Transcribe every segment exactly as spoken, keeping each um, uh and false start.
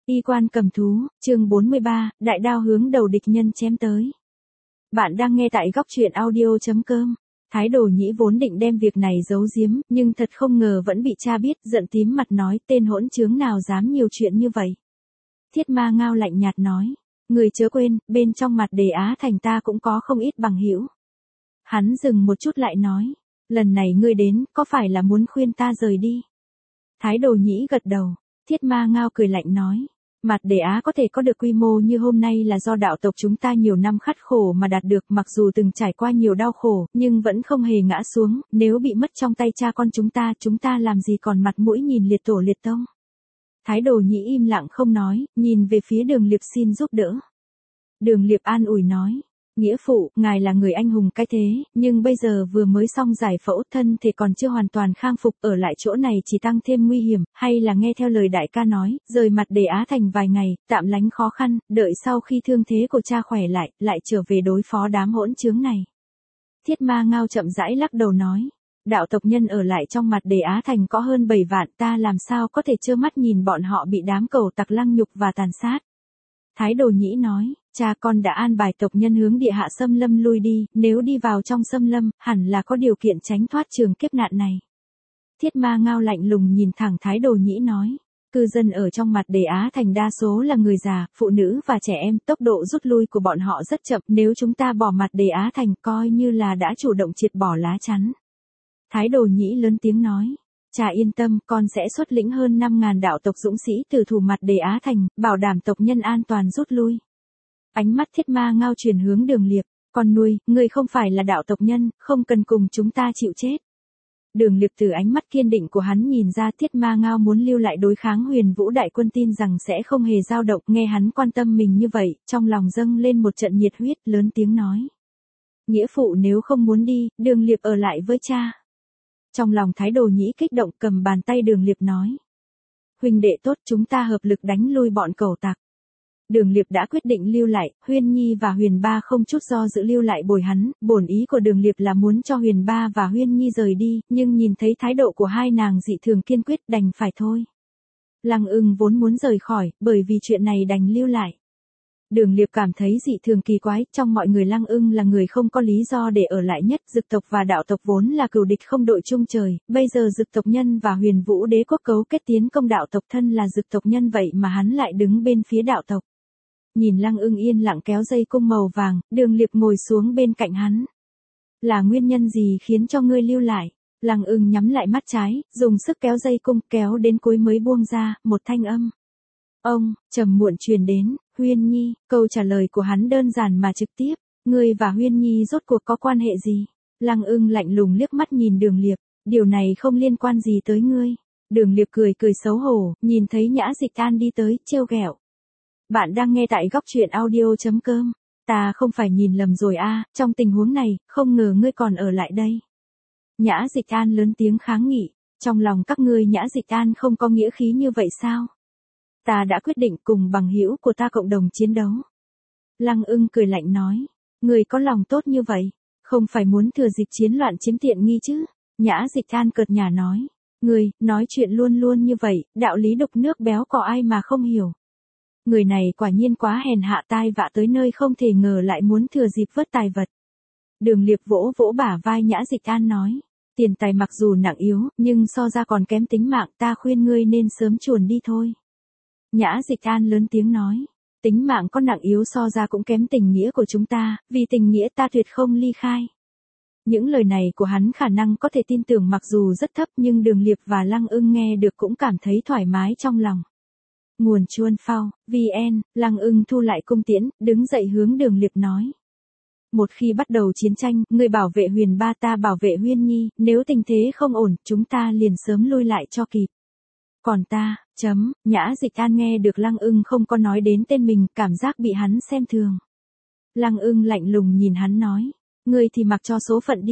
Y quan cầm thú, chương bốn mươi ba, đại đao hướng đầu địch nhân chém tới. Bạn đang nghe tại góc truyện audio chấm com. Thái Đồ Nhĩ vốn định đem việc này giấu giếm, nhưng thật không ngờ vẫn bị cha biết, giận tím mặt nói, tên hỗn trướng nào dám nhiều chuyện như vậy. Thiết Ma Ngao lạnh nhạt nói, người chớ quên, bên trong Mặt Đề Á Thành ta cũng có không ít bằng hữu. Hắn dừng một chút lại nói, lần này ngươi đến, có phải là muốn khuyên ta rời đi? Thái Đồ Nhĩ gật đầu. Thiết Ma Ngao cười lạnh nói, Mặt Đề Á có thể có được quy mô như hôm nay là do đạo tộc chúng ta nhiều năm khắc khổ mà đạt được, mặc dù từng trải qua nhiều đau khổ, nhưng vẫn không hề ngã xuống, nếu bị mất trong tay cha con chúng ta, chúng ta làm gì còn mặt mũi nhìn liệt tổ liệt tông. Thái Đồ Nhĩ im lặng không nói, nhìn về phía Đường Liệp xin giúp đỡ. Đường Liệp an ủi nói, nghĩa phụ, ngài là người anh hùng cái thế, nhưng bây giờ vừa mới xong giải phẫu, thân thể còn chưa hoàn toàn khang phục, ở lại chỗ này chỉ tăng thêm nguy hiểm, hay là nghe theo lời đại ca nói, rời Mặt Đề Á Thành vài ngày, tạm lánh khó khăn, đợi sau khi thương thế của cha khỏe lại, lại trở về đối phó đám hỗn trướng này. Thiết Ma Ngao chậm rãi lắc đầu nói, đạo tộc nhân ở lại trong Mặt Đề Á Thành có hơn bảy vạn, ta làm sao có thể trơ mắt nhìn bọn họ bị đám cẩu tặc lăng nhục và tàn sát. Thái Đồ Nhĩ nói, cha con đã an bài tộc nhân hướng địa hạ xâm lâm lui đi, nếu đi vào trong xâm lâm, hẳn là có điều kiện tránh thoát trường kiếp nạn này. Thiết Ma Ngao lạnh lùng nhìn thẳng Thái Đồ Nhĩ nói, cư dân ở trong Mặt Đề Á Thành đa số là người già, phụ nữ và trẻ em, tốc độ rút lui của bọn họ rất chậm, nếu chúng ta bỏ Mặt Đề Á Thành coi như là đã chủ động triệt bỏ lá chắn. Thái Đồ Nhĩ lớn tiếng nói, cha yên tâm, con sẽ xuất lĩnh hơn năm ngàn đạo tộc dũng sĩ từ thủ Mặt Đề Á Thành, bảo đảm tộc nhân an toàn rút lui. Ánh mắt Thiết Ma Ngao chuyển hướng Đường Liệp, con nuôi, ngươi không phải là đạo tộc nhân, không cần cùng chúng ta chịu chết. Đường Liệp từ ánh mắt kiên định của hắn nhìn ra Thiết Ma Ngao muốn lưu lại đối kháng Huyền Vũ đại quân, tin rằng sẽ không hề dao động, nghe hắn quan tâm mình như vậy, trong lòng dâng lên một trận nhiệt huyết, lớn tiếng nói. Nghĩa phụ nếu không muốn đi, Đường Liệp ở lại với cha. Trong lòng Thái Đồ Nhĩ kích động, cầm bàn tay Đường Liệp nói. Huynh đệ tốt, chúng ta hợp lực đánh lui bọn cẩu tặc. Đường Liệp đã quyết định lưu lại, Huyên Nhi và Huyền Ba không chút do dự lưu lại bồi hắn, bổn ý của Đường Liệp là muốn cho Huyền Ba và Huyên Nhi rời đi, nhưng nhìn thấy thái độ của hai nàng dị thường kiên quyết, đành phải thôi. Lăng Ưng vốn muốn rời khỏi, bởi vì chuyện này đành lưu lại. Đường Liệp cảm thấy dị thường kỳ quái, trong mọi người Lăng Ưng là người không có lý do để ở lại nhất, Dực tộc và đạo tộc vốn là cừu địch không đội chung trời, bây giờ Dực tộc nhân và Huyền Vũ đế quốc cấu kết tiến công đạo tộc, thân là Dực tộc nhân vậy mà hắn lại đứng bên phía đạo tộc. Nhìn Lăng Ưng yên lặng kéo dây cung màu vàng, Đường Liệp ngồi xuống bên cạnh hắn. Là nguyên nhân gì khiến cho ngươi lưu lại? Lăng Ưng nhắm lại mắt trái, dùng sức kéo dây cung, kéo đến cuối mới buông ra, một thanh âm. Ông, trầm muộn truyền đến, Huyên Nhi, câu trả lời của hắn đơn giản mà trực tiếp, ngươi và Huyên Nhi rốt cuộc có quan hệ gì? Lăng Ưng lạnh lùng liếc mắt nhìn Đường Liệp, điều này không liên quan gì tới ngươi. Đường Liệp cười cười xấu hổ, nhìn thấy Nhã Dịch An đi tới, trêu ghẹo. Bạn đang nghe tại góc truyện audio chấm com. Ta không phải nhìn lầm rồi a, à, trong tình huống này, không ngờ ngươi còn ở lại đây. Nhã Dịch An lớn tiếng kháng nghị, trong lòng các ngươi Nhã Dịch An không có nghĩa khí như vậy sao? Ta đã quyết định cùng bằng hữu của ta cộng đồng chiến đấu. Lăng Ưng cười lạnh nói, ngươi có lòng tốt như vậy, không phải muốn thừa dịp chiến loạn chiếm tiện nghi chứ? Nhã Dịch An cợt nhả nói, ngươi, nói chuyện luôn luôn như vậy, đạo lý đục nước béo có ai mà không hiểu. Người này quả nhiên quá hèn hạ, tai vạ tới nơi không thể ngờ lại muốn thừa dịp vớt tài vật. Đường Liệp vỗ vỗ bả vai Nhã Dịch An nói, tiền tài mặc dù nặng yếu, nhưng so ra còn kém tính mạng, ta khuyên ngươi nên sớm chuồn đi thôi. Nhã Dịch An lớn tiếng nói, tính mạng có nặng yếu so ra cũng kém tình nghĩa của chúng ta, vì tình nghĩa ta tuyệt không ly khai. Những lời này của hắn khả năng có thể tin tưởng mặc dù rất thấp, nhưng Đường Liệp và Lăng Ưng nghe được cũng cảm thấy thoải mái trong lòng. Nguồn Chuan Phao, vn, Lăng Ưng thu lại cung tiễn, đứng dậy hướng Đường Liệp nói. Một khi bắt đầu chiến tranh, người bảo vệ Huyền Ba, ta bảo vệ Huyên Nhi, nếu tình thế không ổn, chúng ta liền sớm lui lại cho kịp. Còn ta, chấm, Nhã Dịch An nghe được Lăng Ưng không có nói đến tên mình, cảm giác bị hắn xem thường. Lăng Ưng lạnh lùng nhìn hắn nói, ngươi thì mặc cho số phận đi.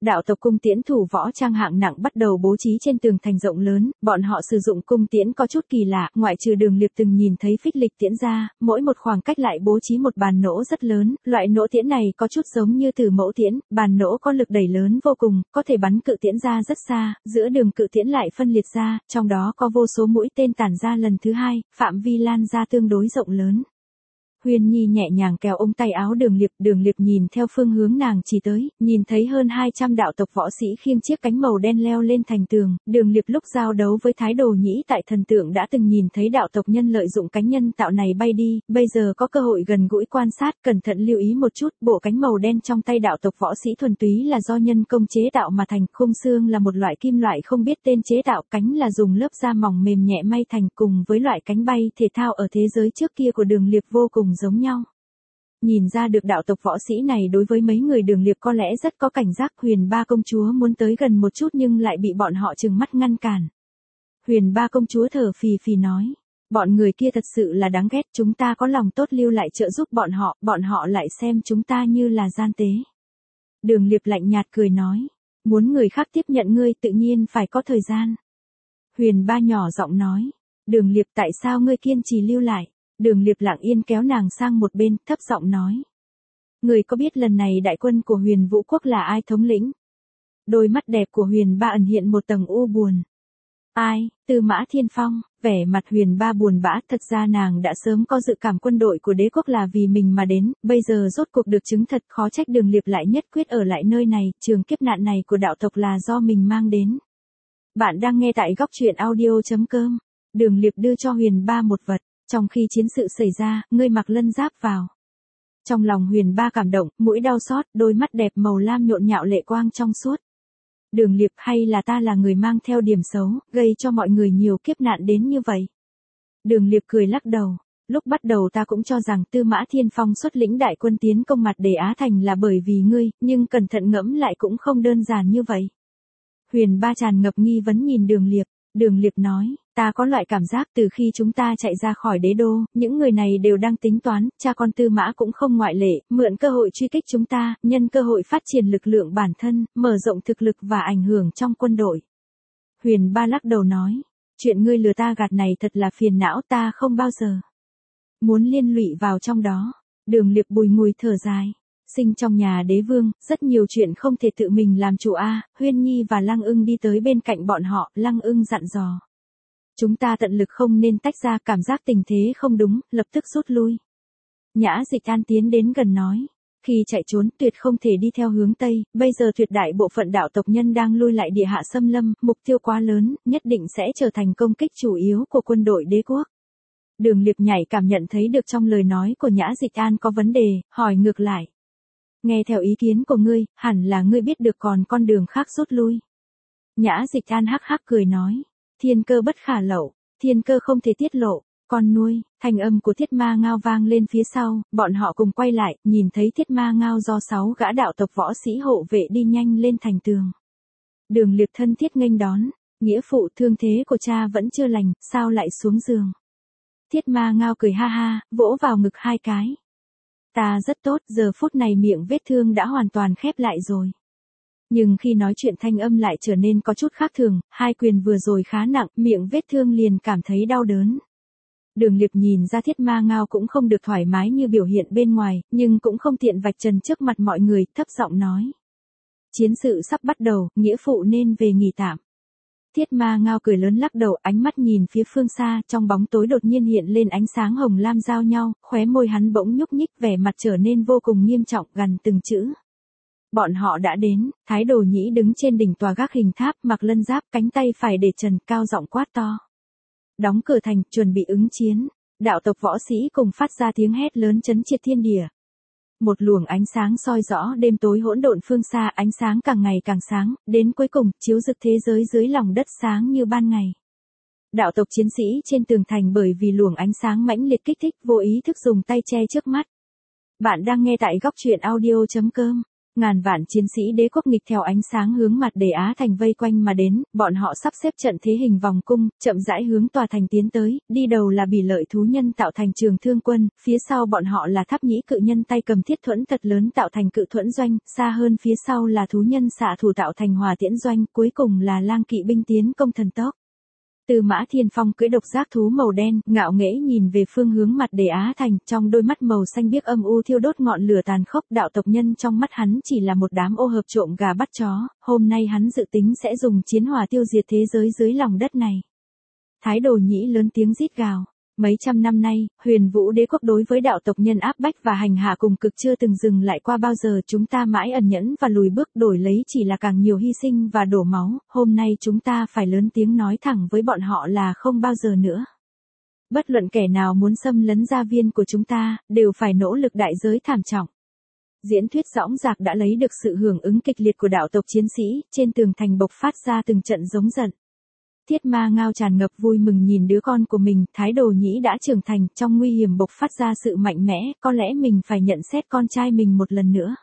Đạo tộc cung tiễn thủ võ trang hạng nặng bắt đầu bố trí trên tường thành rộng lớn, bọn họ sử dụng cung tiễn có chút kỳ lạ, ngoại trừ Đường Liệp từng nhìn thấy phích lịch tiễn ra, mỗi một khoảng cách lại bố trí một bàn nỗ rất lớn, loại nỗ tiễn này có chút giống như từ mẫu tiễn, bàn nỗ có lực đẩy lớn vô cùng, có thể bắn cự tiễn ra rất xa, giữa đường cự tiễn lại phân liệt ra, trong đó có vô số mũi tên tản ra lần thứ hai, phạm vi lan ra tương đối rộng lớn. Huyền Nhi nhẹ nhàng kéo ống tay áo Đường Liệp, Đường Liệp nhìn theo phương hướng nàng chỉ tới, nhìn thấy hơn hai trăm đạo tộc võ sĩ khiêng chiếc cánh màu đen leo lên thành tường, Đường Liệp lúc giao đấu với Thái Đồ Nhĩ tại thần tượng đã từng nhìn thấy đạo tộc nhân lợi dụng cánh nhân tạo này bay đi, bây giờ có cơ hội gần gũi quan sát, cẩn thận lưu ý một chút, bộ cánh màu đen trong tay đạo tộc võ sĩ thuần túy là do nhân công chế tạo mà thành, khung xương là một loại kim loại không biết tên chế tạo, cánh là dùng lớp da mỏng mềm nhẹ may thành, cùng với loại cánh bay thể thao ở thế giới trước kia của Đường Liệp vô cùng giống nhau. Nhìn ra được đạo tộc võ sĩ này đối với mấy người Đường Liệp có lẽ rất có cảnh giác, Huyền Ba công chúa muốn tới gần một chút nhưng lại bị bọn họ trừng mắt ngăn cản. Huyền Ba công chúa thở phì phì nói, bọn người kia thật sự là đáng ghét, chúng ta có lòng tốt lưu lại trợ giúp bọn họ, bọn họ lại xem chúng ta như là gian tế. Đường Liệp lạnh nhạt cười nói, muốn người khác tiếp nhận ngươi tự nhiên phải có thời gian. Huyền Ba nhỏ giọng nói, Đường Liệp tại sao ngươi kiên trì lưu lại? Đường Liệp lặng yên kéo nàng sang một bên, thấp giọng nói. Người có biết lần này đại quân của Huyền Vũ Quốc là ai thống lĩnh? Đôi mắt đẹp của Huyền Ba ẩn hiện một tầng u buồn. Ai? Tư Mã Thiên Phong. Vẻ mặt Huyền Ba buồn bã, thật ra nàng đã sớm có dự cảm quân đội của đế quốc là vì mình mà đến, bây giờ rốt cuộc được chứng thật, khó trách Đường Liệp lại nhất quyết ở lại nơi này, trường kiếp nạn này của đạo tộc là do mình mang đến. Bạn đang nghe tại góc truyện audio chấm com. Đường Liệp đưa cho Huyền Ba một vật. Trong khi chiến sự xảy ra, ngươi mặc lân giáp vào. Trong lòng Huyền Ba cảm động, mũi đau xót, đôi mắt đẹp màu lam nhộn nhạo lệ quang trong suốt. Đường Liệp, hay là ta là người mang theo điểm xấu, gây cho mọi người nhiều kiếp nạn đến như vậy? Đường Liệp cười lắc đầu. Lúc bắt đầu ta cũng cho rằng Tư Mã Thiên Phong xuất lĩnh đại quân tiến công mặt Đề Á Thành là bởi vì ngươi, nhưng cẩn thận ngẫm lại cũng không đơn giản như vậy. Huyền Ba tràn ngập nghi vấn nhìn Đường Liệp. Đường Liệp nói, ta có loại cảm giác từ khi chúng ta chạy ra khỏi đế đô, những người này đều đang tính toán, cha con Tư Mã cũng không ngoại lệ, mượn cơ hội truy kích chúng ta, nhân cơ hội phát triển lực lượng bản thân, mở rộng thực lực và ảnh hưởng trong quân đội. Huyền Ba lắc đầu nói, chuyện ngươi lừa ta gạt này thật là phiền não, ta không bao giờ muốn liên lụy vào trong đó. Đường Liệp bùi ngùi thở dài. Sinh trong nhà đế vương, rất nhiều chuyện không thể tự mình làm chủ a. À, Huyên Nhi và Lăng Ưng đi tới bên cạnh bọn họ, Lăng Ưng dặn dò. Chúng ta tận lực không nên tách ra, cảm giác tình thế không đúng, lập tức rút lui. Nhã Dịch An tiến đến gần nói. Khi chạy trốn tuyệt không thể đi theo hướng Tây, bây giờ tuyệt đại bộ phận đạo tộc nhân đang lui lại địa hạ xâm lâm, mục tiêu quá lớn, nhất định sẽ trở thành công kích chủ yếu của quân đội đế quốc. Đường Liệp nhảy cảm nhận thấy được trong lời nói của Nhã Dịch An có vấn đề, hỏi ngược lại. Nghe theo ý kiến của ngươi, hẳn là ngươi biết được còn con đường khác rút lui. Nhã Dịch An hắc hắc cười nói. Thiên cơ bất khả lậu, thiên cơ không thể tiết lộ, con nuôi, thanh âm của Thiết Ma Ngao vang lên phía sau, bọn họ cùng quay lại, nhìn thấy Thiết Ma Ngao do sáu gã đạo tộc võ sĩ hộ vệ đi nhanh lên thành tường. Đường Liệp thân thiết nghênh đón, nghĩa phụ thương thế của cha vẫn chưa lành, sao lại xuống giường. Thiết Ma Ngao cười ha ha, vỗ vào ngực hai cái. Ta rất tốt, giờ phút này miệng vết thương đã hoàn toàn khép lại rồi. Nhưng khi nói chuyện thanh âm lại trở nên có chút khác thường, hai quyền vừa rồi khá nặng, miệng vết thương liền cảm thấy đau đớn. Đường Liệp nhìn ra Thiết Ma Ngao cũng không được thoải mái như biểu hiện bên ngoài, nhưng cũng không tiện vạch trần trước mặt mọi người, thấp giọng nói. Chiến sự sắp bắt đầu, nghĩa phụ nên về nghỉ tạm. Thiết Ma Ngao cười lớn lắc đầu, ánh mắt nhìn phía phương xa, trong bóng tối đột nhiên hiện lên ánh sáng hồng lam giao nhau, khóe môi hắn bỗng nhúc nhích, vẻ mặt trở nên vô cùng nghiêm trọng, gằn từng chữ. Bọn họ đã đến, Thái Đồ Nhĩ đứng trên đỉnh tòa gác hình tháp, mặc lân giáp, cánh tay phải để trần, cao giọng quát to. Đóng cửa thành, chuẩn bị ứng chiến. Đạo tộc võ sĩ cùng phát ra tiếng hét lớn chấn triệt thiên địa. Một luồng ánh sáng soi rõ đêm tối hỗn độn phương xa, ánh sáng càng ngày càng sáng, đến cuối cùng, chiếu rực thế giới dưới lòng đất sáng như ban ngày. Đạo tộc chiến sĩ trên tường thành bởi vì luồng ánh sáng mãnh liệt kích thích, vô ý thức dùng tay che trước mắt. Bạn đang nghe tại góc truyện audio chấm com. Ngàn vạn chiến sĩ đế quốc nghịch theo ánh sáng hướng mặt Đề Á Thành vây quanh mà đến, bọn họ sắp xếp trận thế hình vòng cung, chậm rãi hướng tòa thành tiến tới, đi đầu là bỉ lợi thú nhân tạo thành trường thương quân, phía sau bọn họ là tháp nhĩ cự nhân tay cầm thiết thuẫn thật lớn tạo thành cự thuẫn doanh, xa hơn phía sau là thú nhân xạ thủ tạo thành hỏa tiễn doanh, cuối cùng là lang kỵ binh tiến công thần tốc. Tư Mã Thiên Phong cưỡi độc giác thú màu đen, ngạo nghễ nhìn về phương hướng mặt Đề Á Thành, trong đôi mắt màu xanh biếc âm u thiêu đốt ngọn lửa tàn khốc, đạo tộc nhân trong mắt hắn chỉ là một đám ô hợp trộm gà bắt chó, hôm nay hắn dự tính sẽ dùng chiến hỏa tiêu diệt thế giới dưới lòng đất này. Thái Đồ Nhĩ lớn tiếng rít gào. Mấy trăm năm nay, Huyền Vũ Đế quốc đối với đạo tộc nhân áp bách và hành hạ cùng cực chưa từng dừng lại qua bao giờ, chúng ta mãi ẩn nhẫn và lùi bước đổi lấy chỉ là càng nhiều hy sinh và đổ máu, hôm nay chúng ta phải lớn tiếng nói thẳng với bọn họ là không bao giờ nữa. Bất luận kẻ nào muốn xâm lấn gia viên của chúng ta, đều phải nỗ lực đại giới thảm trọng. Diễn thuyết dõng dạc đã lấy được sự hưởng ứng kịch liệt của đạo tộc chiến sĩ, trên tường thành bộc phát ra từng trận giống giận. Thiết Ma Ngao tràn ngập vui mừng nhìn đứa con của mình, Thái Đồ Nhĩ đã trưởng thành, trong nguy hiểm bộc phát ra sự mạnh mẽ, có lẽ mình phải nhận xét con trai mình một lần nữa.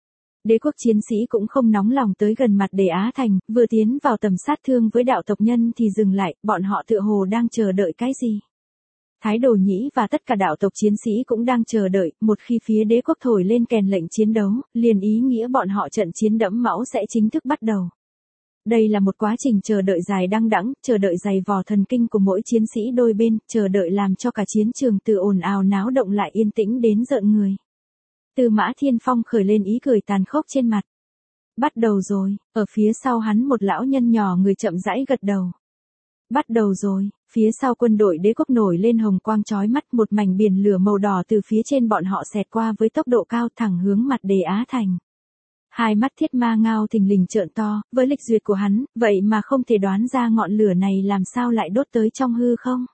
Đế quốc chiến sĩ cũng không nóng lòng tới gần mặt Đề Á Thành, vừa tiến vào tầm sát thương với đạo tộc nhân thì dừng lại, bọn họ tựa hồ đang chờ đợi cái gì. Thái Đồ Nhĩ và tất cả đạo tộc chiến sĩ cũng đang chờ đợi, một khi phía đế quốc thổi lên kèn lệnh chiến đấu, liền ý nghĩa bọn họ trận chiến đẫm máu sẽ chính thức bắt đầu. Đây là một quá trình chờ đợi dài đăng đẵng, chờ đợi dày vò thần kinh của mỗi chiến sĩ đôi bên, chờ đợi làm cho cả chiến trường từ ồn ào náo động lại yên tĩnh đến rợn người. Tư Mã Thiên Phong khởi lên ý cười tàn khốc trên mặt. Bắt đầu rồi, ở phía sau hắn một lão nhân nhỏ người chậm rãi gật đầu. Bắt đầu rồi, phía sau quân đội đế quốc nổi lên hồng quang chói mắt, một mảnh biển lửa màu đỏ từ phía trên bọn họ xẹt qua với tốc độ cao thẳng hướng mặt Đề Á Thành. Hai mắt Thiết Ma Ngao thình lình trợn to, với lịch duyệt của hắn, vậy mà không thể đoán ra ngọn lửa này làm sao lại đốt tới trong hư không.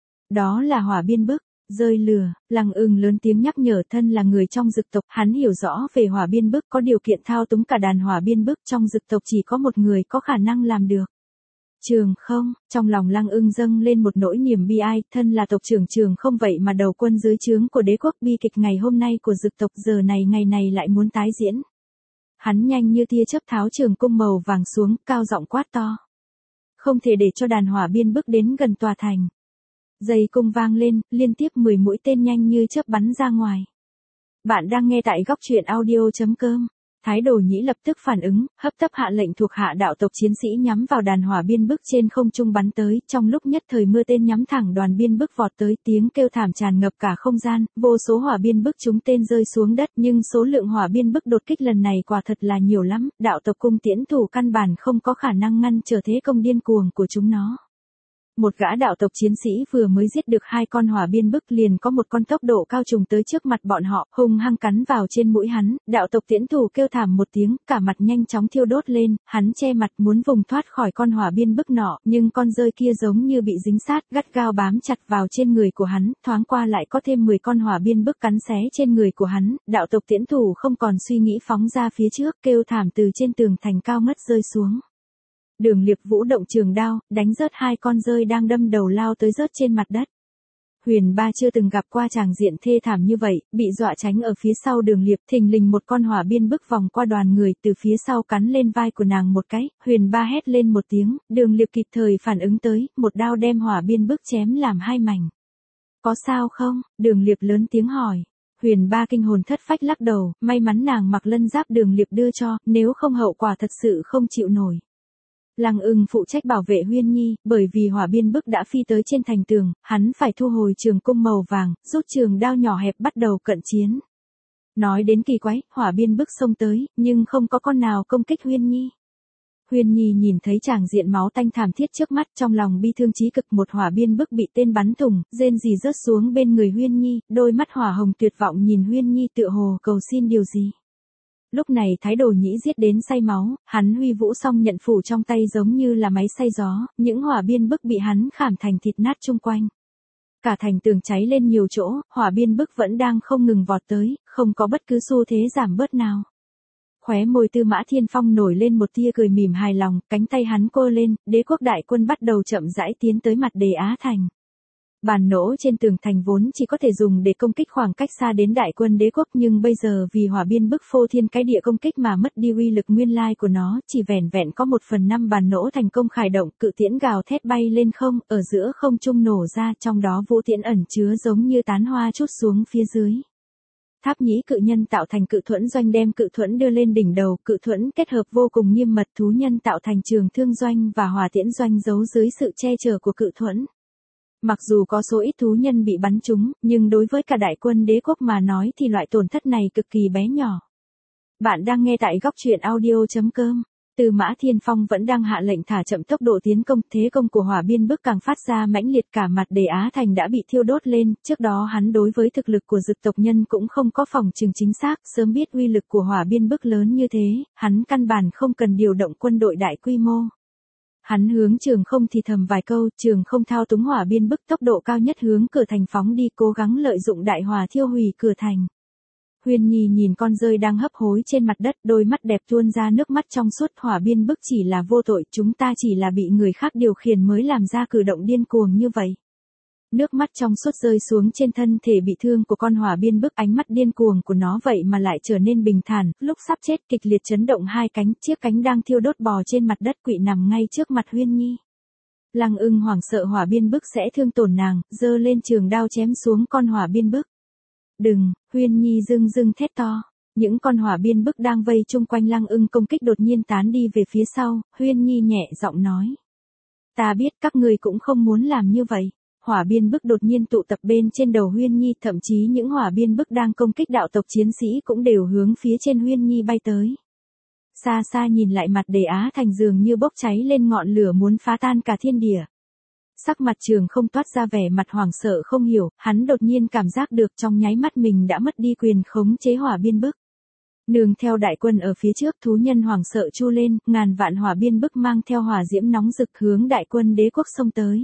Đó là hỏa biên bức, rơi lửa, Lăng Ưng lớn tiếng nhắc nhở, thân là người trong dực tộc, hắn hiểu rõ về hỏa biên bức, có điều kiện thao túng cả đàn hỏa biên bức, trong dực tộc chỉ có một người có khả năng làm được. Trường Không, trong lòng Lăng Ưng dâng lên một nỗi niềm bi ai, thân là tộc trưởng Trường Không vậy mà đầu quân dưới trướng của đế quốc, bi kịch ngày hôm nay của dực tộc giờ này ngày này lại muốn tái diễn. Hắn nhanh như tia chớp tháo trường cung màu vàng xuống, cao giọng quát to. Không thể để cho đàn hỏa biên bức đến gần tòa thành. Dây cung vang lên, liên tiếp mười mũi tên nhanh như chớp bắn ra ngoài. Bạn đang nghe tại góc truyện audio chấm com. Thái Đồ Nhĩ lập tức phản ứng, hấp tấp hạ lệnh thuộc hạ đạo tộc chiến sĩ nhắm vào đàn hỏa biên bức trên không trung bắn tới, trong lúc nhất thời mưa tên nhắm thẳng đoàn biên bức vọt tới, tiếng kêu thảm tràn ngập cả không gian, vô số hỏa biên bức trúng tên rơi xuống đất, nhưng số lượng hỏa biên bức đột kích lần này quả thật là nhiều lắm, đạo tộc cung tiễn thủ căn bản không có khả năng ngăn trở thế công điên cuồng của chúng nó. Một gã đạo tộc chiến sĩ vừa mới giết được hai con hỏa biên bức liền có một con tốc độ cao trùng tới trước mặt bọn họ, hung hăng cắn vào trên mũi hắn, đạo tộc tiễn thủ kêu thảm một tiếng, cả mặt nhanh chóng thiêu đốt lên, hắn che mặt muốn vùng thoát khỏi con hỏa biên bức nọ, nhưng con rơi kia giống như bị dính sát, gắt gao bám chặt vào trên người của hắn, thoáng qua lại có thêm mười con hỏa biên bức cắn xé trên người của hắn, đạo tộc tiễn thủ không còn suy nghĩ phóng ra phía trước, kêu thảm từ trên tường thành cao ngất rơi xuống. Đường Liệp vũ động trường đao, đánh rớt hai con rơi đang đâm đầu lao tới rớt trên mặt đất. Huyền Ba chưa từng gặp qua tràng diện thê thảm như vậy, bị dọa tránh ở phía sau Đường Liệp, thình lình một con hỏa biên bức vòng qua đoàn người, từ phía sau cắn lên vai của nàng một cái, Huyền Ba hét lên một tiếng, Đường Liệp kịp thời phản ứng tới, một đao đem hỏa biên bức chém làm hai mảnh. Có sao không? Đường Liệp lớn tiếng hỏi. Huyền Ba kinh hồn thất phách lắc đầu, may mắn nàng mặc lân giáp Đường Liệp đưa cho, nếu không hậu quả thật sự không chịu nổi. Lăng Ưng phụ trách bảo vệ Huyên Nhi, bởi vì hỏa biên bức đã phi tới trên thành tường, hắn phải thu hồi trường cung màu vàng, rút trường đao nhỏ hẹp bắt đầu cận chiến. Nói đến kỳ quái, hỏa biên bức xông tới, nhưng không có con nào công kích Huyên Nhi. Huyên Nhi nhìn thấy tràng diện máu tanh thảm thiết trước mắt, trong lòng bi thương chí cực, một hỏa biên bức bị tên bắn thủng, rên rỉ rớt xuống bên người Huyên Nhi, đôi mắt hỏa hồng tuyệt vọng nhìn Huyên Nhi tựa hồ cầu xin điều gì. Lúc này Thái Đồ Nhĩ giết đến say máu, hắn huy vũ xong nhận phủ trong tay giống như là máy xay gió, những hỏa biên bức bị hắn khảm thành thịt nát chung quanh. Cả thành tường cháy lên nhiều chỗ, hỏa biên bức vẫn đang không ngừng vọt tới, không có bất cứ xu thế giảm bớt nào. Khóe môi Tư Mã Thiên Phong nổi lên một tia cười mỉm hài lòng, cánh tay hắn cô lên, đế quốc đại quân bắt đầu chậm rãi tiến tới mặt Đề Á Thành. Bản nỗ trên tường thành vốn chỉ có thể dùng để công kích khoảng cách xa đến đại quân đế quốc, nhưng bây giờ vì hỏa biên bức phô thiên cái địa công kích mà mất đi uy lực nguyên lai của nó, chỉ vẻn vẹn có một phần năm bản nỗ thành công khởi động, cự tiễn gào thét bay lên không, ở giữa không trung nổ ra, trong đó vũ tiễn ẩn chứa giống như tán hoa trút xuống phía dưới. Tháp nhĩ cự nhân tạo thành cự thuẫn doanh đem cự thuẫn đưa lên đỉnh đầu, cự thuẫn kết hợp vô cùng nghiêm mật, thú nhân tạo thành trường thương doanh và hỏa tiễn doanh giấu dưới sự che chở của cự thuẫn. Mặc dù có số ít thú nhân bị bắn trúng, nhưng đối với cả đại quân đế quốc mà nói thì loại tổn thất này cực kỳ bé nhỏ. Bạn đang nghe tại góc truyện audio chấm com. Tư Mã Thiên Phong vẫn đang hạ lệnh thả chậm tốc độ tiến công, thế công của hỏa biên bức càng phát ra mãnh liệt, cả mặt Đề Á Thành đã bị thiêu đốt lên, trước đó hắn đối với thực lực của dực tộc nhân cũng không có phòng trường chính xác, sớm biết uy lực của hỏa biên bức lớn như thế, hắn căn bản không cần điều động quân đội đại quy mô. Hắn hướng Trường Không thì thầm vài câu, Trường Không thao túng hỏa biên bức tốc độ cao nhất hướng cửa thành phóng đi, cố gắng lợi dụng đại hỏa thiêu hủy cửa thành. Huyên Nhi nhìn con rơi đang hấp hối trên mặt đất, đôi mắt đẹp tuôn ra nước mắt trong suốt, hỏa biên bức chỉ là vô tội, chúng ta chỉ là bị người khác điều khiển mới làm ra cử động điên cuồng như vậy. Nước mắt trong suốt rơi xuống trên thân thể bị thương của con hỏa biên bức, ánh mắt điên cuồng của nó vậy mà lại trở nên bình thản, lúc sắp chết kịch liệt chấn động hai cánh, chiếc cánh đang thiêu đốt bò trên mặt đất quỵ nằm ngay trước mặt Huyên Nhi. Lăng Ưng hoảng sợ hỏa biên bức sẽ thương tổn nàng, giơ lên trường đao chém xuống con hỏa biên bức. Đừng, Huyên Nhi rưng rưng thét to. Những con hỏa biên bức đang vây chung quanh Lăng Ưng công kích đột nhiên tán đi về phía sau, Huyên Nhi nhẹ giọng nói. Ta biết các người cũng không muốn làm như vậy. Hỏa biên bức đột nhiên tụ tập bên trên đầu Huyên Nhi, thậm chí những hỏa biên bức đang công kích đạo tộc chiến sĩ cũng đều hướng phía trên Huyên Nhi bay tới. Xa xa nhìn lại, mặt Đề Á Thành dường như bốc cháy lên ngọn lửa muốn phá tan cả thiên địa. Sắc mặt Trường Không toát ra vẻ mặt hoảng sợ không hiểu, hắn đột nhiên cảm giác được trong nháy mắt mình đã mất đi quyền khống chế hỏa biên bức. Nương theo đại quân ở phía trước, thú nhân hoảng sợ chu lên, ngàn vạn hỏa biên bức mang theo hỏa diễm nóng rực hướng đại quân đế quốc xông tới.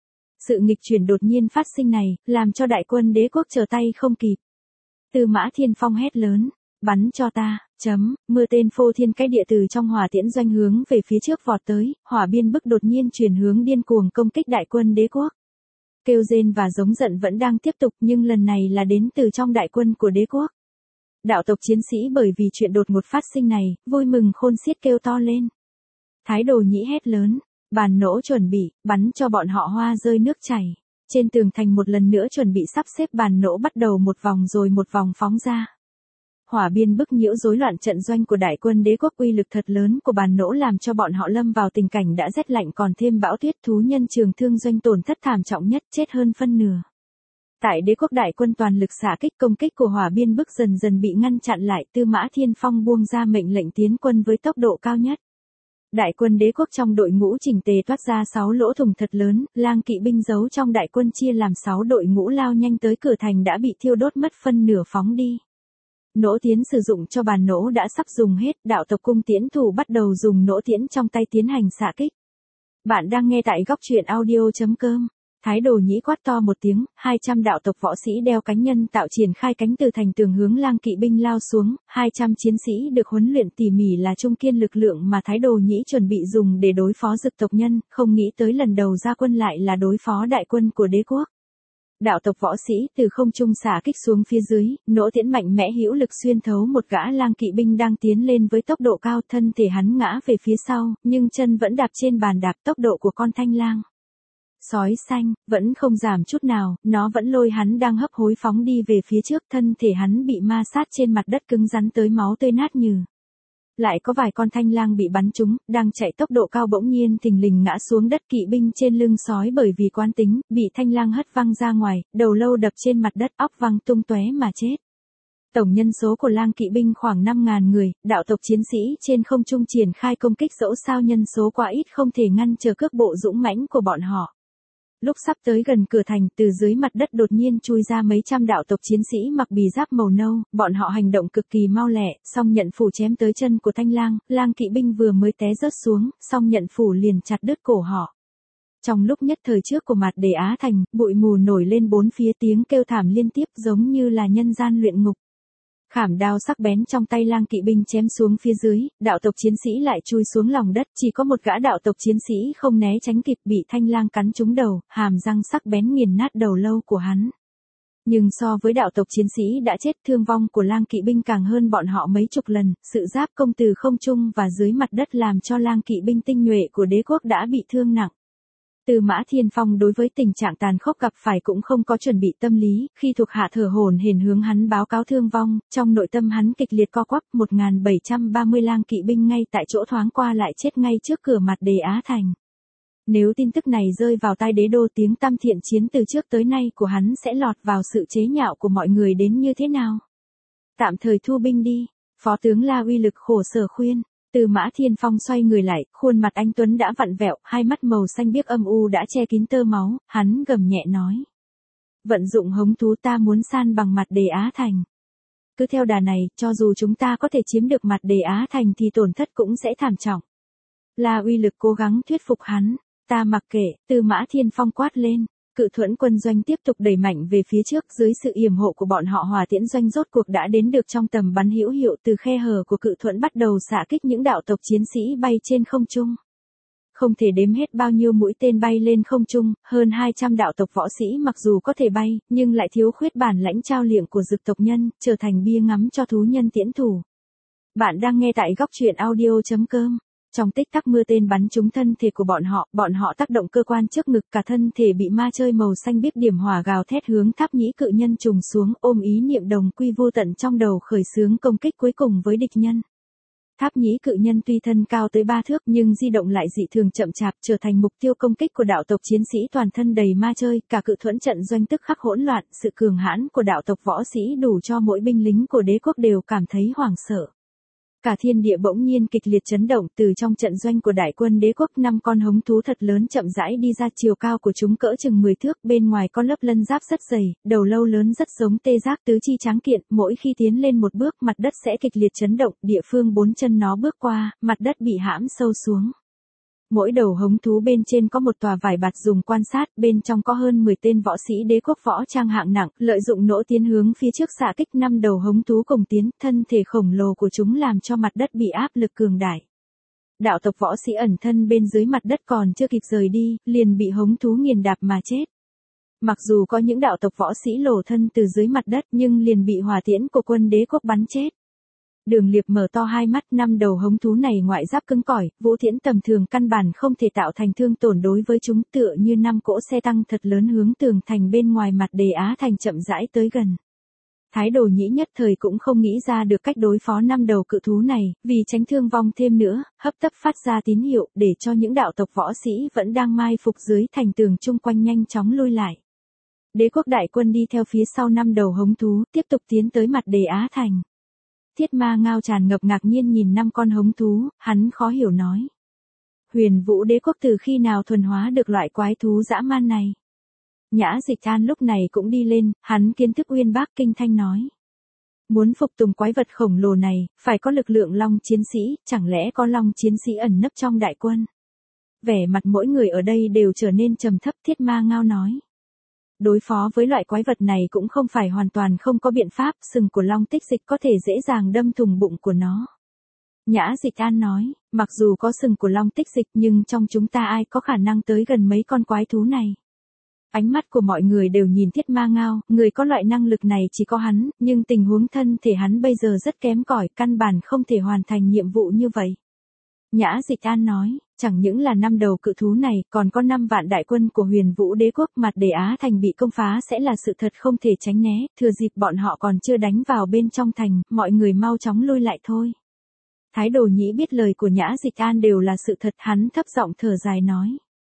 Sự nghịch chuyển đột nhiên phát sinh này, làm cho đại quân đế quốc trở tay không kịp. Tư Mã Thiên Phong hét lớn, bắn cho ta, chấm, mưa tên phô thiên cái địa từ trong hỏa tiễn doanh hướng về phía trước vọt tới, hỏa biên bức đột nhiên chuyển hướng điên cuồng công kích đại quân đế quốc. Kêu rên và giống giận vẫn đang tiếp tục, nhưng lần này là đến từ trong đại quân của đế quốc. Đạo tộc chiến sĩ bởi vì chuyện đột ngột phát sinh này, vui mừng khôn xiết kêu to lên. Thái Đồ Nhĩ hét lớn, bàn nỗ chuẩn bị, bắn cho bọn họ hoa rơi nước chảy. Trên tường thành một lần nữa chuẩn bị sắp xếp bàn nỗ bắt đầu một vòng rồi một vòng phóng ra. Hỏa biên bức nhiễu rối loạn trận doanh của đại quân đế quốc, uy lực thật lớn của bàn nỗ làm cho bọn họ lâm vào tình cảnh đã rét lạnh còn thêm bão tuyết, thú nhân trường thương doanh tổn thất thảm trọng nhất, chết hơn phân nửa. Tại đế quốc đại quân toàn lực xạ kích, công kích của hỏa biên bức dần dần bị ngăn chặn lại, Tư Mã Thiên Phong buông ra mệnh lệnh tiến quân với tốc độ cao nhất. Đại quân đế quốc trong đội ngũ chỉnh tề toát ra sáu lỗ thủng thật lớn, lang kỵ binh giấu trong đại quân chia làm sáu đội ngũ lao nhanh tới cửa thành đã bị thiêu đốt mất phân nửa phóng đi. Nỗ tiễn sử dụng cho bàn nỗ đã sắp dùng hết, đạo tộc cung tiễn thủ bắt đầu dùng nỗ tiễn trong tay tiến hành xạ kích. Bạn đang nghe tại góc truyện audio chấm com. Thái Đồ Nhĩ quát to một tiếng, hai trăm đạo tộc võ sĩ đeo cánh nhân tạo triển khai cánh từ thành tường hướng lang kỵ binh lao xuống, hai trăm chiến sĩ được huấn luyện tỉ mỉ là trung kiên lực lượng mà Thái Đồ Nhĩ chuẩn bị dùng để đối phó dực tộc nhân, không nghĩ tới lần đầu ra quân lại là đối phó đại quân của đế quốc. Đạo tộc võ sĩ từ không trung xả kích xuống phía dưới, nỗ tiễn mạnh mẽ hữu lực xuyên thấu một gã lang kỵ binh đang tiến lên với tốc độ cao, thân thể hắn ngã về phía sau, nhưng chân vẫn đạp trên bàn đạp, tốc độ của con thanh lang sói xanh vẫn không giảm chút nào, nó vẫn lôi hắn đang hấp hối phóng đi về phía trước, thân thể hắn bị ma sát trên mặt đất cứng rắn tới máu tươi nát nhừ. Lại có vài con thanh lang bị bắn trúng, đang chạy tốc độ cao bỗng nhiên thình lình ngã xuống đất, kỵ binh trên lưng sói bởi vì quán tính, bị thanh lang hất văng ra ngoài, đầu lâu đập trên mặt đất, óc văng tung tóe mà chết. Tổng nhân số của lang kỵ binh khoảng năm nghìn người, đạo tộc chiến sĩ trên không trung triển khai công kích, dẫu sao nhân số quá ít không thể ngăn trở cước bộ dũng mãnh của bọn họ. Lúc sắp tới gần cửa thành, từ dưới mặt đất đột nhiên chui ra mấy trăm đạo tộc chiến sĩ mặc bì giáp màu nâu, bọn họ hành động cực kỳ mau lẹ, song nhận phủ chém tới chân của thanh lang, lang kỵ binh vừa mới té rớt xuống, song nhận phủ liền chặt đứt cổ họ. Trong lúc nhất thời trước của mặt Đề Á Thành, bụi mù nổi lên bốn phía, tiếng kêu thảm liên tiếp giống như là nhân gian luyện ngục. Khảm đao sắc bén trong tay lang kỵ binh chém xuống phía dưới, đạo tộc chiến sĩ lại chui xuống lòng đất, chỉ có một gã đạo tộc chiến sĩ không né tránh kịp bị thanh lang cắn trúng đầu, hàm răng sắc bén nghiền nát đầu lâu của hắn. Nhưng so với đạo tộc chiến sĩ đã chết, thương vong của lang kỵ binh càng hơn bọn họ mấy chục lần, sự giáp công từ không trung và dưới mặt đất làm cho lang kỵ binh tinh nhuệ của đế quốc đã bị thương nặng. Tư Mã Thiên Phong đối với tình trạng tàn khốc gặp phải cũng không có chuẩn bị tâm lý, khi thuộc hạ thở hổn hển hướng hắn báo cáo thương vong, trong nội tâm hắn kịch liệt co quắp, một nghìn bảy trăm ba mươi lang kỵ binh ngay tại chỗ thoáng qua lại chết ngay trước cửa mặt Đề Á Thành. Nếu tin tức này rơi vào tai đế đô, tiếng tăm thiện chiến từ trước tới nay của hắn sẽ lọt vào sự chế nhạo của mọi người đến như thế nào? Tạm thời thu binh đi, Phó tướng La Uy Lực khổ sở khuyên. Tư Mã Thiên Phong xoay người lại, khuôn mặt anh tuấn đã vặn vẹo, hai mắt màu xanh biếc âm u đã che kín tơ máu, hắn gầm nhẹ nói: "Vận dụng hống thú, ta muốn san bằng mặt Đề Á Thành. Cứ theo đà này, cho dù chúng ta có thể chiếm được mặt Đề Á Thành thì tổn thất cũng sẽ thảm trọng." La Uy Lực cố gắng thuyết phục hắn. "Ta mặc kệ," Tư Mã Thiên Phong quát lên. Cự Thuẫn quân doanh tiếp tục đẩy mạnh về phía trước, dưới sự yểm hộ của bọn họ, hỏa tiễn doanh rốt cuộc đã đến được trong tầm bắn hữu hiệu, từ khe hở của Cự Thuẫn bắt đầu xạ kích những đạo tộc chiến sĩ bay trên không trung. Không thể đếm hết bao nhiêu mũi tên bay lên không trung, hơn hai trăm đạo tộc võ sĩ mặc dù có thể bay, nhưng lại thiếu khuyết bản lãnh trao liệng của dực tộc nhân, trở thành bia ngắm cho thú nhân tiễn thủ. Bạn đang nghe tại góc truyện audio chấm com. Trong tích tắc mưa tên bắn trúng thân thể của bọn họ, bọn họ tác động cơ quan trước ngực, cả thân thể bị ma chơi màu xanh biếc điểm hỏa gào thét hướng Tháp Nhĩ cự nhân trùng xuống, ôm ý niệm đồng quy vô tận trong đầu khởi xướng công kích cuối cùng với địch nhân. Tháp Nhĩ cự nhân tuy thân cao tới ba thước nhưng di động lại dị thường chậm chạp, trở thành mục tiêu công kích của đạo tộc chiến sĩ toàn thân đầy ma chơi, cả Cự Thuẫn trận doanh tức khắc hỗn loạn, sự cường hãn của đạo tộc võ sĩ đủ cho mỗi binh lính của đế quốc đều cảm thấy hoảng sợ. Cả thiên địa bỗng nhiên kịch liệt chấn động, từ trong trận doanh của đại quân đế quốc, năm con hống thú thật lớn chậm rãi đi ra, chiều cao của chúng cỡ chừng mười thước, bên ngoài có lớp lân giáp rất dày, đầu lâu lớn rất giống tê giác, tứ chi tráng kiện, mỗi khi tiến lên một bước, mặt đất sẽ kịch liệt chấn động, địa phương bốn chân nó bước qua, mặt đất bị hãm sâu xuống. Mỗi đầu hống thú bên trên có một tòa vải bạt dùng quan sát, bên trong có hơn mười tên võ sĩ đế quốc võ trang hạng nặng, lợi dụng nỗ tiến hướng phía trước xạ kích. Năm đầu hống thú cùng tiến, thân thể khổng lồ của chúng làm cho mặt đất bị áp lực cường đại. Đạo tộc võ sĩ ẩn thân bên dưới mặt đất còn chưa kịp rời đi, liền bị hống thú nghiền đạp mà chết. Mặc dù có những đạo tộc võ sĩ lộ thân từ dưới mặt đất nhưng liền bị hỏa tiễn của quân đế quốc bắn chết. Đường Liệp mở to hai mắt, năm đầu hống thú này ngoại giáp cứng cỏi, vũ tiễn tầm thường căn bản không thể tạo thành thương tổn đối với chúng, tựa như năm cỗ xe tăng thật lớn hướng tường thành bên ngoài mặt Đề Á Thành chậm rãi tới gần. Thái Đồ Nhĩ nhất thời cũng không nghĩ ra được cách đối phó năm đầu cự thú này, vì tránh thương vong thêm nữa, hấp tấp phát ra tín hiệu để cho những đạo tộc võ sĩ vẫn đang mai phục dưới thành tường chung quanh nhanh chóng lui lại. Đế quốc đại quân đi theo phía sau năm đầu hống thú, tiếp tục tiến tới mặt Đề Á Thành. Thiết Ma Ngao tràn ngập ngạc nhiên nhìn năm con hống thú, hắn khó hiểu nói: "Huyền Vũ đế quốc từ khi nào thuần hóa được loại quái thú dã man này?" Nhã Dịch An lúc này cũng đi lên, hắn kiến thức uyên bác kinh thanh nói: "Muốn phục tùng quái vật khổng lồ này, phải có lực lượng long chiến sĩ, chẳng lẽ có long chiến sĩ ẩn nấp trong đại quân?" Vẻ mặt mỗi người ở đây đều trở nên trầm thấp. Thiết Ma Ngao nói: "Đối phó với loại quái vật này cũng không phải hoàn toàn không có biện pháp, sừng của long tích dịch có thể dễ dàng đâm thủng bụng của nó." Nhã Dịch An nói: "Mặc dù có sừng của long tích dịch nhưng trong chúng ta ai có khả năng tới gần mấy con quái thú này?" Ánh mắt của mọi người đều nhìn Thiết Ma Ngao, người có loại năng lực này chỉ có hắn, nhưng tình huống thân thể hắn bây giờ rất kém cỏi, căn bản không thể hoàn thành nhiệm vụ như vậy. Nhã Dịch An nói: "Chẳng những là năm đầu cự thú này, còn có năm vạn đại quân của Huyền Vũ đế quốc, mặt Đề Á Thành bị công phá sẽ là sự thật không thể tránh né, thừa dịp bọn họ còn chưa đánh vào bên trong thành, mọi người mau chóng lui lại thôi." Thái Đồ Nhĩ biết lời của Nhã Dịch An đều là sự thật, hắn thấp giọng thở dài nói: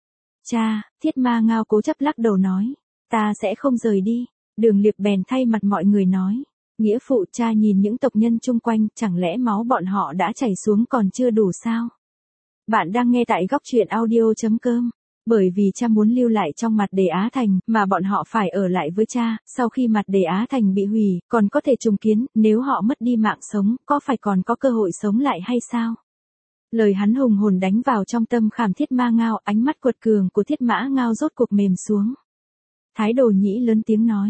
"Cha." Thiết Ma Ngao cố chấp lắc đầu nói: "Ta sẽ không rời đi." Đường Liệp bèn thay mặt mọi người nói: "Nghĩa phụ, cha nhìn những tộc nhân chung quanh, chẳng lẽ máu bọn họ đã chảy xuống còn chưa đủ sao?" Bạn đang nghe tại góc truyện audio chấm com. Bởi vì cha muốn lưu lại trong mặt Đề Á Thành, mà bọn họ phải ở lại với cha, sau khi mặt Đề Á Thành bị hủy, còn có thể trùng kiến, nếu họ mất đi mạng sống, có phải còn có cơ hội sống lại hay sao? Lời hắn hùng hồn đánh vào trong tâm khảm Thiết Ma Ngao, ánh mắt quật cường của Thiết Mã Ngao rốt cuộc mềm xuống. Thái Đồ Nhĩ lớn tiếng nói: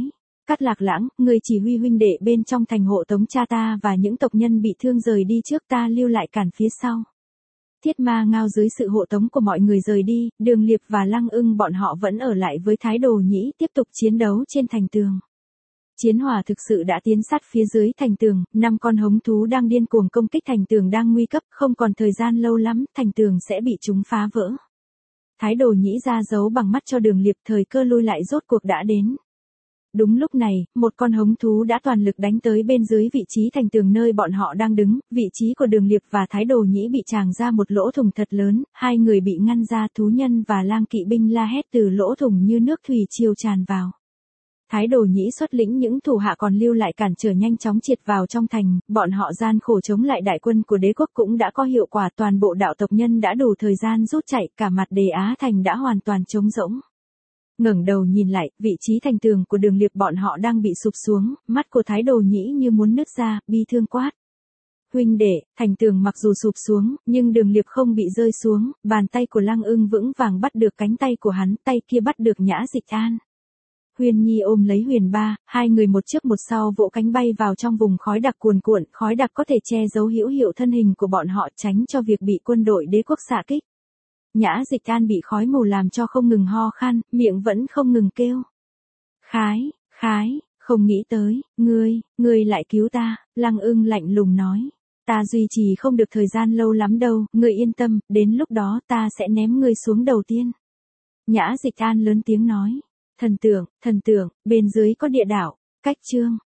Cát Lạc Lãng, người chỉ huy huynh đệ bên trong thành hộ tống cha ta và những tộc nhân bị thương rời đi trước, ta lưu lại cản phía sau. Thiết Ma Ngao dưới sự hộ tống của mọi người rời đi, Đường Liệp và Lăng Ưng bọn họ vẫn ở lại với Thái Đồ Nhĩ tiếp tục chiến đấu trên thành tường. Chiến hỏa thực sự đã tiến sát phía dưới thành tường, năm con hống thú đang điên cuồng công kích thành tường đang nguy cấp, không còn thời gian lâu lắm, thành tường sẽ bị chúng phá vỡ. Thái Đồ Nhĩ ra dấu bằng mắt cho Đường Liệp, thời cơ lui lại rốt cuộc đã đến. Đúng lúc này, một con hống thú đã toàn lực đánh tới bên dưới vị trí thành tường nơi bọn họ đang đứng, vị trí của Đường Liệp và Thái Đồ Nhĩ bị tràng ra một lỗ thủng thật lớn, hai người bị ngăn ra, thú nhân và lang kỵ binh la hét từ lỗ thủng như nước thủy triều tràn vào. Thái Đồ Nhĩ xuất lĩnh những thủ hạ còn lưu lại cản trở nhanh chóng triệt vào trong thành, bọn họ gian khổ chống lại đại quân của đế quốc cũng đã có hiệu quả, toàn bộ đạo tộc nhân đã đủ thời gian rút chạy, cả mặt Đề Á thành đã hoàn toàn trống rỗng. Ngẩng đầu nhìn lại, vị trí thành tường của Đường Liệp bọn họ đang bị sụp xuống, mắt của Thái Đồ Nhĩ như muốn nứt ra, bi thương quát. Huynh đệ, thành tường mặc dù sụp xuống, nhưng Đường Liệp không bị rơi xuống, bàn tay của Lăng Ưng vững vàng bắt được cánh tay của hắn, tay kia bắt được Nhã Dịch An. Huyền Nhi ôm lấy Huyền Ba, hai người một trước một sau vỗ cánh bay vào trong vùng khói đặc cuồn cuộn, khói đặc có thể che giấu hữu hiệu thân hình của bọn họ, tránh cho việc bị quân đội đế quốc xạ kích. Nhã Dịch An bị khói mù làm cho không ngừng ho khan, miệng vẫn không ngừng kêu. Khái, khái, không nghĩ tới, ngươi, ngươi lại cứu ta, Lăng Ưng lạnh lùng nói. Ta duy trì không được thời gian lâu lắm đâu, ngươi yên tâm, đến lúc đó ta sẽ ném ngươi xuống đầu tiên. Nhã Dịch An lớn tiếng nói. Thần tượng, thần tượng, bên dưới có địa đạo, cách chương.